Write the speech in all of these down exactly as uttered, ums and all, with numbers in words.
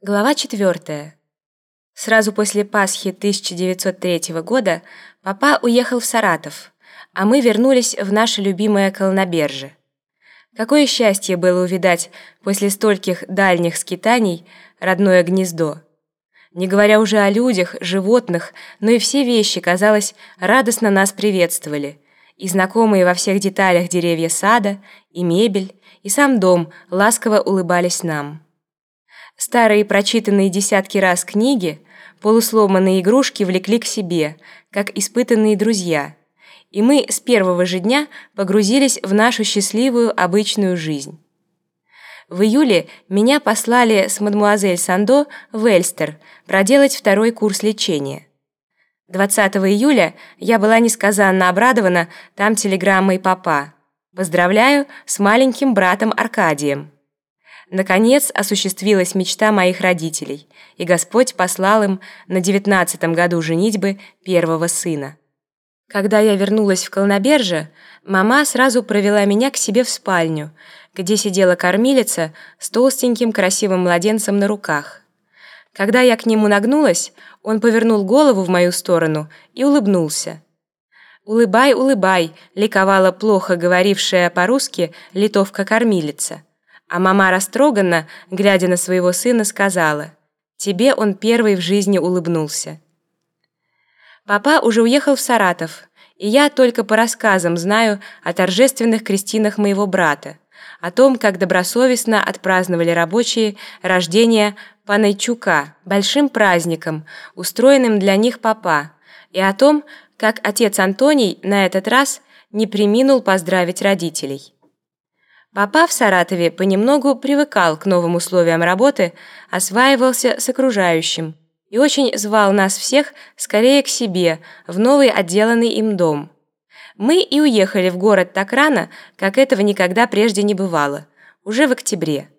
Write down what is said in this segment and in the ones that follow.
Глава четвертая. Сразу после Пасхи тысяча девятьсот третьего года папа уехал в Саратов, а мы вернулись в наше любимое Колноберже. Какое счастье было увидать после стольких дальних скитаний родное гнездо. Не говоря уже о людях, животных, но и все вещи, казалось, радостно нас приветствовали. И знакомые во всех деталях деревья сада, и мебель, и сам дом ласково улыбались нам. Старые прочитанные десятки раз книги, полусломанные игрушки влекли к себе, как испытанные друзья, и мы с первого же дня погрузились в нашу счастливую обычную жизнь. В июле меня послали с мадмуазель Сандо в Эльстер проделать второй курс лечения. двадцатого июля я была несказанно обрадована там телеграммой папа: «Поздравляю с маленьким братом Аркадием». Наконец осуществилась мечта моих родителей, и Господь послал им на девятнадцатом году женитьбы первого сына. Когда я вернулась в Колноберже, мама сразу провела меня к себе в спальню, где сидела кормилица с толстеньким красивым младенцем на руках. Когда я к нему нагнулась, он повернул голову в мою сторону и улыбнулся. «Улыбай, улыбай», — ликовала плохо говорившая по-русски литовка-кормилица. А мама растроганно, глядя на своего сына, сказала: «Тебе он первый в жизни улыбнулся». Папа уже уехал в Саратов, и я только по рассказам знаю о торжественных крестинах моего брата, о том, как добросовестно отпраздновали рабочие рождение Панайчука, большим праздником, устроенным для них папа, и о том, как отец Антоний на этот раз не преминул поздравить родителей. Папа в Саратове понемногу привыкал к новым условиям работы, осваивался с окружающим и очень звал нас всех скорее к себе, в новый отделанный им дом. Мы и уехали в город так рано, как этого никогда прежде не бывало, уже в октябре.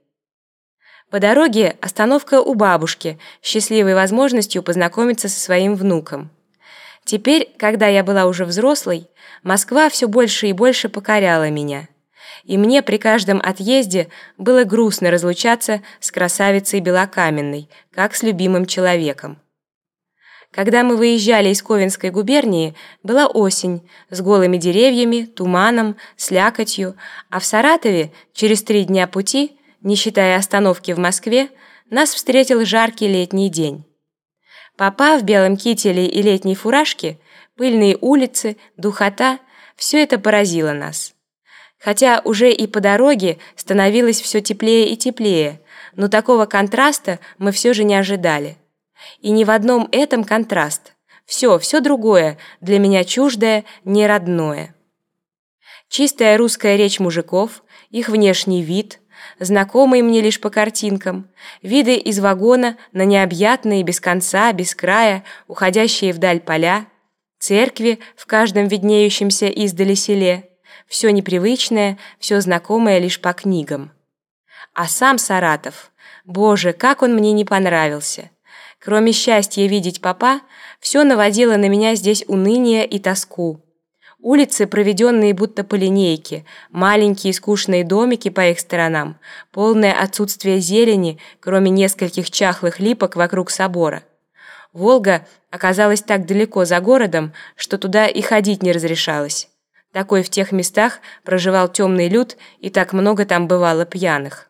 По дороге остановка у бабушки, счастливой возможностью познакомиться со своим внуком. Теперь, когда я была уже взрослой, Москва все больше и больше покоряла меня. И мне при каждом отъезде было грустно разлучаться с красавицей Белокаменной, как с любимым человеком. Когда мы выезжали из Ковенской губернии, была осень, с голыми деревьями, туманом, слякотью, а в Саратове через три дня пути, не считая остановки в Москве, нас встретил жаркий летний день. Папа в белом кителе и летней фуражке, пыльные улицы, духота – все это поразило нас. Хотя уже и по дороге становилось все теплее и теплее, но такого контраста мы все же не ожидали. И ни в одном этом контраст. Все, все другое, для меня чуждое, неродное. Чистая русская речь мужиков, их внешний вид, знакомый мне лишь по картинкам, виды из вагона на необъятные, без конца, без края, уходящие вдаль поля, церкви в каждом виднеющемся издали селе. Все непривычное, все знакомое лишь по книгам. А сам Саратов, боже, как он мне не понравился. Кроме счастья видеть папа, все наводило на меня здесь уныние и тоску. Улицы, проведенные будто по линейке, маленькие скучные домики по их сторонам, полное отсутствие зелени, кроме нескольких чахлых липок вокруг собора. Волга оказалась так далеко за городом, что туда и ходить не разрешалось. Такой в тех местах проживал темный люд, и так много там бывало пьяных.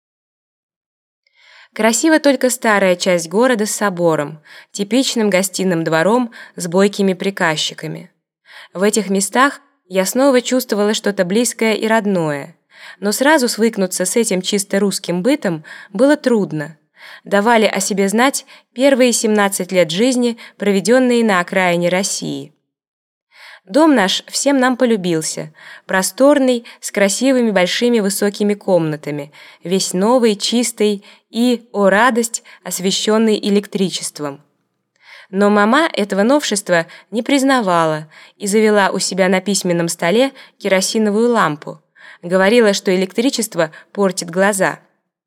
Красива только старая часть города с собором, типичным гостиным двором с бойкими приказчиками. В этих местах я снова чувствовала что-то близкое и родное, но сразу свыкнуться с этим чисто русским бытом было трудно. Давали о себе знать первые семнадцать лет жизни, проведенные на окраине России. Дом наш всем нам полюбился, просторный, с красивыми большими высокими комнатами, весь новый, чистый и, о радость, освещенный электричеством. Но мама этого новшества не признавала и завела у себя на письменном столе керосиновую лампу. Говорила, что электричество портит глаза.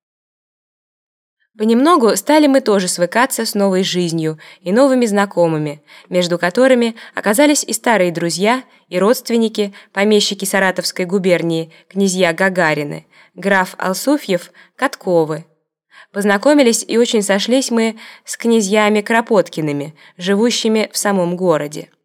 Понемногу стали мы тоже свыкаться с новой жизнью и новыми знакомыми, между которыми оказались и старые друзья, и родственники, помещики Саратовской губернии, князья Гагарины, граф Алсуфьев, Катковы. Познакомились и очень сошлись мы с князьями Кропоткиными, живущими в самом городе.